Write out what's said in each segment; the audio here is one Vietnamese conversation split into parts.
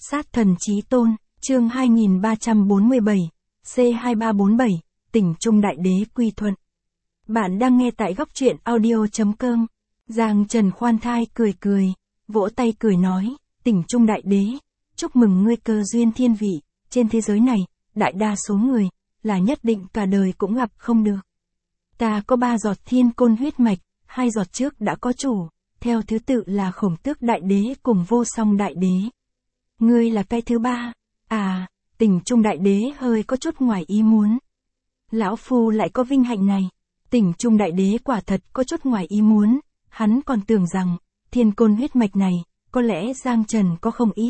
Sát thần chí tôn, chương 2347, C2347, tỉnh Trung Đại Đế quy thuận. Bạn đang nghe tại góc truyện audio.com. Giang Trần khoan thai cười cười, vỗ tay cười nói, tỉnh Trung Đại Đế, chúc mừng ngươi cơ duyên thiên vị, trên thế giới này, đại đa số người, là nhất định cả đời cũng gặp không được. Ta có 3 giọt thiên côn huyết mạch, 2 giọt trước đã có chủ, theo thứ tự là Khổng Tước Đại Đế cùng Vô Song Đại Đế. Ngươi là cái thứ 3, tỉnh Trung Đại Đế hơi có chút ngoài ý muốn. Lão Phu lại có vinh hạnh này, tỉnh Trung Đại Đế quả thật có chút ngoài ý muốn, hắn còn tưởng rằng, thiên côn huyết mạch này, có lẽ Giang Trần có không ít.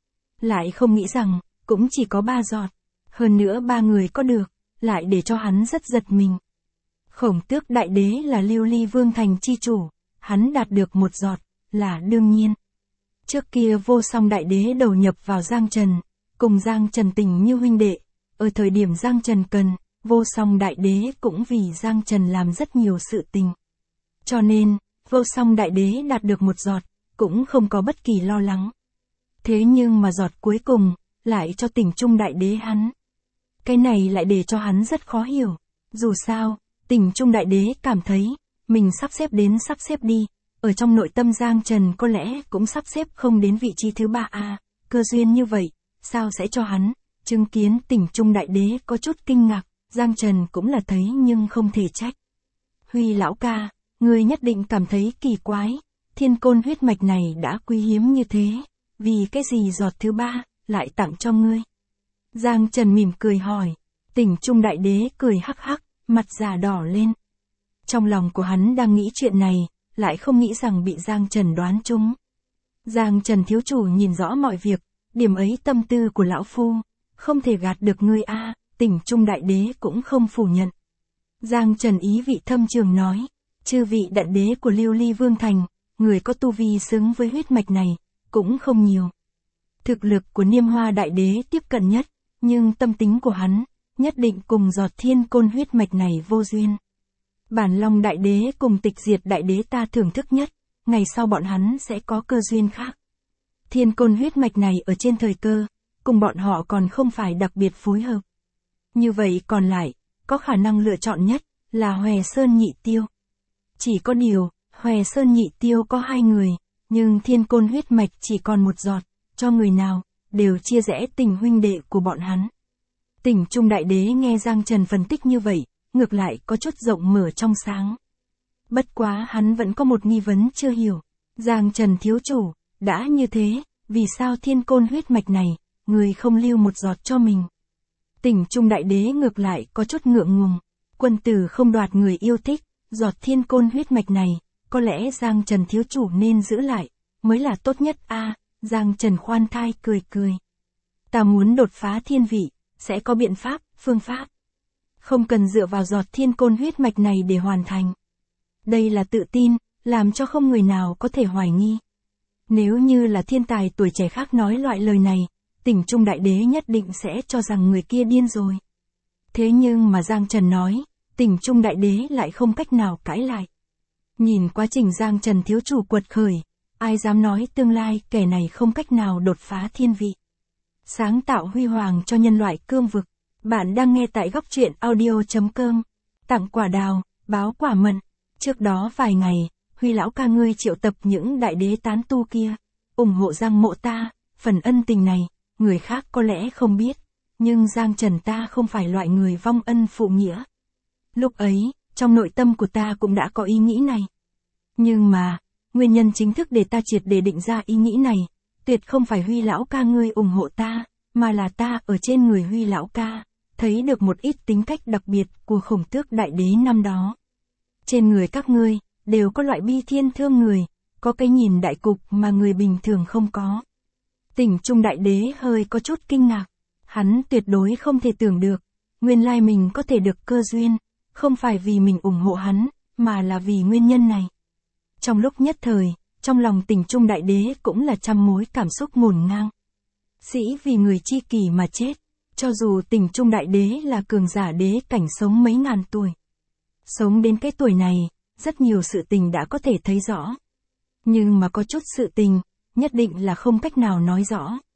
Lại không nghĩ rằng, cũng chỉ có 3 giọt, hơn nữa 3 người có được, lại để cho hắn rất giật mình. Khổng Tước Đại Đế là Lưu Ly Vương Thành chi chủ, hắn đạt được 1 giọt, là đương nhiên. Trước kia Vô Song Đại Đế đầu nhập vào Giang Trần, cùng Giang Trần tình như huynh đệ, ở thời điểm Giang Trần cần, Vô Song Đại Đế cũng vì Giang Trần làm rất nhiều sự tình. Cho nên, Vô Song Đại Đế đạt được 1 giọt, cũng không có bất kỳ lo lắng. Thế nhưng mà giọt cuối cùng, lại cho tỉnh Trung Đại Đế hắn. Cái này lại để cho hắn rất khó hiểu. Dù sao, tỉnh Trung Đại Đế cảm thấy, mình sắp xếp đến sắp xếp đi, ở trong nội tâm Giang Trần có lẽ cũng sắp xếp không đến vị trí thứ 3 cơ duyên như vậy, sao sẽ cho hắn, chứng kiến tỉnh Trung Đại Đế có chút kinh ngạc, Giang Trần cũng là thấy nhưng không thể trách. Huy lão ca, ngươi nhất định cảm thấy kỳ quái, thiên côn huyết mạch này đã quý hiếm như thế, vì cái gì giọt thứ 3, lại tặng cho ngươi. Giang Trần mỉm cười hỏi, tỉnh Trung Đại Đế cười hắc hắc, mặt già đỏ lên. Trong lòng của hắn đang nghĩ chuyện này, lại không nghĩ rằng bị Giang Trần đoán trúng. Giang Trần thiếu chủ nhìn rõ mọi việc, điểm ấy tâm tư của lão phu, không thể gạt được ngươi tỉnh Trung Đại Đế cũng không phủ nhận. Giang Trần ý vị thâm trường nói, chư vị đại đế của Lưu Ly Vương Thành, người có tu vi xứng với huyết mạch này, cũng không nhiều. Thực lực của Niêm Hoa Đại Đế tiếp cận nhất, nhưng tâm tính của hắn, nhất định cùng giọt thiên côn huyết mạch này vô duyên. Bản Long Đại Đế cùng Tịch Diệt Đại Đế ta thưởng thức nhất, ngày sau bọn hắn sẽ có cơ duyên khác. Thiên côn huyết mạch này ở trên thời cơ, cùng bọn họ còn không phải đặc biệt phối hợp. Như vậy còn lại, có khả năng lựa chọn nhất, là Hòe Sơn Nhị Tiêu. Chỉ có điều, Hòe Sơn Nhị Tiêu có 2 người, nhưng thiên côn huyết mạch chỉ còn 1 giọt, cho người nào, đều chia rẽ tình huynh đệ của bọn hắn. Tỉnh Trung Đại Đế nghe Giang Trần phân tích như vậy, ngược lại có chút rộng mở trong sáng. Bất quá hắn vẫn có một nghi vấn chưa hiểu. Giang Trần thiếu chủ, đã như thế, vì sao thiên côn huyết mạch này, người không lưu 1 giọt cho mình? Tỉnh Trung Đại Đế ngược lại có chút ngượng ngùng. Quân tử không đoạt người yêu thích, giọt thiên côn huyết mạch này, có lẽ Giang Trần thiếu chủ nên giữ lại, mới là tốt nhất Giang Trần khoan thai cười cười. Ta muốn đột phá thiên vị, sẽ có biện pháp, phương pháp. Không cần dựa vào giọt thiên côn huyết mạch này để hoàn thành. Đây là tự tin, làm cho không người nào có thể hoài nghi. Nếu như là thiên tài tuổi trẻ khác nói loại lời này, tỉnh Trung Đại Đế nhất định sẽ cho rằng người kia điên rồi. Thế nhưng mà Giang Trần nói, tỉnh Trung Đại Đế lại không cách nào cãi lại. Nhìn quá trình Giang Trần thiếu chủ quật khởi, ai dám nói tương lai kẻ này không cách nào đột phá thiên vị. Sáng tạo huy hoàng cho nhân loại cương vực. Bạn đang nghe tại góc truyện audio.com. Tặng quả đào, báo quả mận. Trước đó vài ngày, Huy lão ca ngươi triệu tập những đại đế tán tu kia, ủng hộ Giang mộ ta, phần ân tình này, người khác có lẽ không biết, nhưng Giang Trần ta không phải loại người vong ân phụ nghĩa. Lúc ấy, trong nội tâm của ta cũng đã có ý nghĩ này. Nhưng mà, nguyên nhân chính thức để ta triệt để định ra ý nghĩ này, tuyệt không phải Huy lão ca ngươi ủng hộ ta, mà là ta ở trên người Huy lão ca, thấy được một ít tính cách đặc biệt của Khổng Tước Đại Đế năm đó. Trên người các ngươi, đều có loại bi thiên thương người, có cái nhìn đại cục mà người bình thường không có. Tỉnh Trung Đại Đế hơi có chút kinh ngạc, hắn tuyệt đối không thể tưởng được, nguyên lai mình có thể được cơ duyên, không phải vì mình ủng hộ hắn, mà là vì nguyên nhân này. Trong lúc nhất thời, trong lòng tỉnh Trung Đại Đế cũng là trăm mối cảm xúc ngổn ngang. Sĩ vì người chi kỷ mà chết, cho dù tỉnh Trung Đại Đế là cường giả đế cảnh sống mấy ngàn tuổi. Sống đến cái tuổi này, rất nhiều sự tình đã có thể thấy rõ. Nhưng mà có chút sự tình, nhất định là không cách nào nói rõ.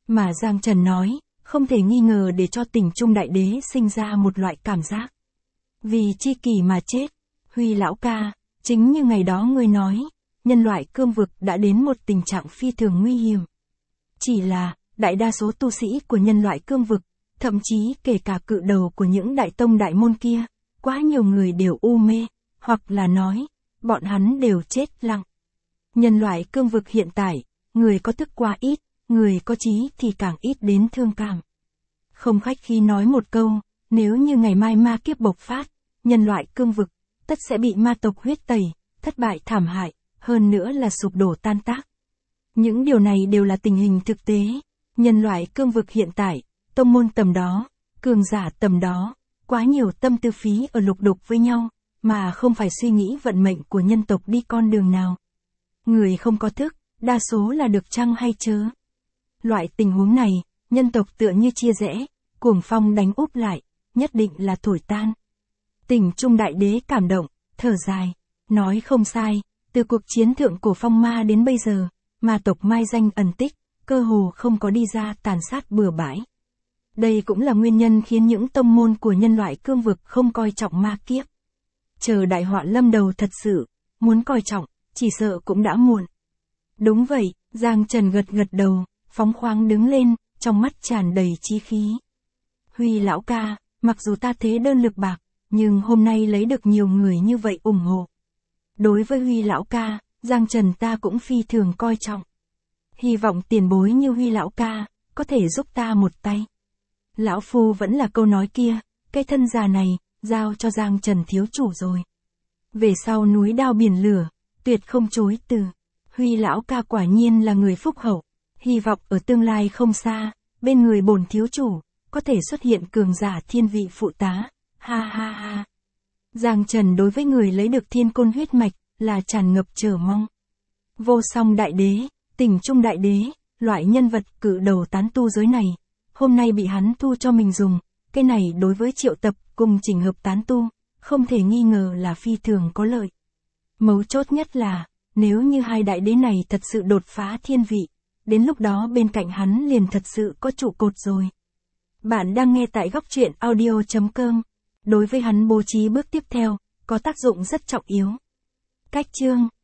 Mà Giang Trần nói, không thể nghi ngờ để cho Tỉnh Trung Đại Đế sinh ra một loại cảm giác. Vì chi kỷ mà chết, Huy lão ca, chính như ngày đó ngươi nói, nhân loại cương vực đã đến một tình trạng phi thường nguy hiểm. Chỉ là, đại đa số tu sĩ của nhân loại cương vực, thậm chí kể cả cự đầu của những đại tông đại môn kia, quá nhiều người đều u mê, hoặc là nói, bọn hắn đều chết lặng. Nhân loại cương vực hiện tại, người có thức quá ít, người có trí thì càng ít đến thương cảm. Không khách khí nói một câu, nếu như ngày mai ma kiếp bộc phát, nhân loại cương vực, tất sẽ bị ma tộc huyết tẩy, thất bại thảm hại, hơn nữa là sụp đổ tan tác. Những điều này đều là tình hình thực tế. Nhân loại cương vực hiện tại, tông môn tầm đó, cường giả tầm đó, quá nhiều tâm tư phí ở lục đục với nhau, mà không phải suy nghĩ vận mệnh của nhân tộc đi con đường nào. Người không có thức, đa số là được chăng hay chớ. Loại tình huống này, nhân tộc tựa như chia rẽ, cuồng phong đánh úp lại, nhất định là thổi tan. Tỉnh Trung Đại Đế cảm động, thở dài, nói không sai, từ cuộc chiến thượng cổ phong ma đến bây giờ, ma tộc mai danh ẩn tích, cơ hồ không có đi ra tàn sát bừa bãi. Đây cũng là nguyên nhân khiến những tông môn của nhân loại cương vực không coi trọng ma kiếp. Chờ đại họa lâm đầu thật sự, muốn coi trọng, chỉ sợ cũng đã muộn. Đúng vậy, Giang Trần gật gật đầu, phóng khoáng đứng lên, trong mắt tràn đầy chí khí. Huy lão ca, mặc dù ta thế đơn lực bạc, nhưng hôm nay lấy được nhiều người như vậy ủng hộ. Đối với Huy lão ca, Giang Trần ta cũng phi thường coi trọng. Hy vọng tiền bối như Huy lão ca, có thể giúp ta một tay. Lão phu vẫn là câu nói kia, cái thân già này, giao cho Giang Trần thiếu chủ rồi. Về sau núi đao biển lửa, tuyệt không chối từ. Huy lão ca quả nhiên là người phúc hậu. Hy vọng ở tương lai không xa, bên người bổn thiếu chủ, có thể xuất hiện cường giả thiên vị phụ tá. Ha ha ha. Giang Trần đối với người lấy được thiên côn huyết mạch, là tràn ngập chờ mong. Vô song đại đế, Tỉnh Trung Đại Đế, loại nhân vật cự đầu tán tu giới này, hôm nay bị hắn thu cho mình dùng, cái này đối với triệu tập cùng chỉnh hợp tán tu, không thể nghi ngờ là phi thường có lợi. Mấu chốt nhất là, nếu như hai đại đế này thật sự đột phá thiên vị, đến lúc đó bên cạnh hắn liền thật sự có trụ cột rồi. Bạn đang nghe tại góc truyện audio.com. Đối với hắn bố trí bước tiếp theo, có tác dụng rất trọng yếu. Cách chương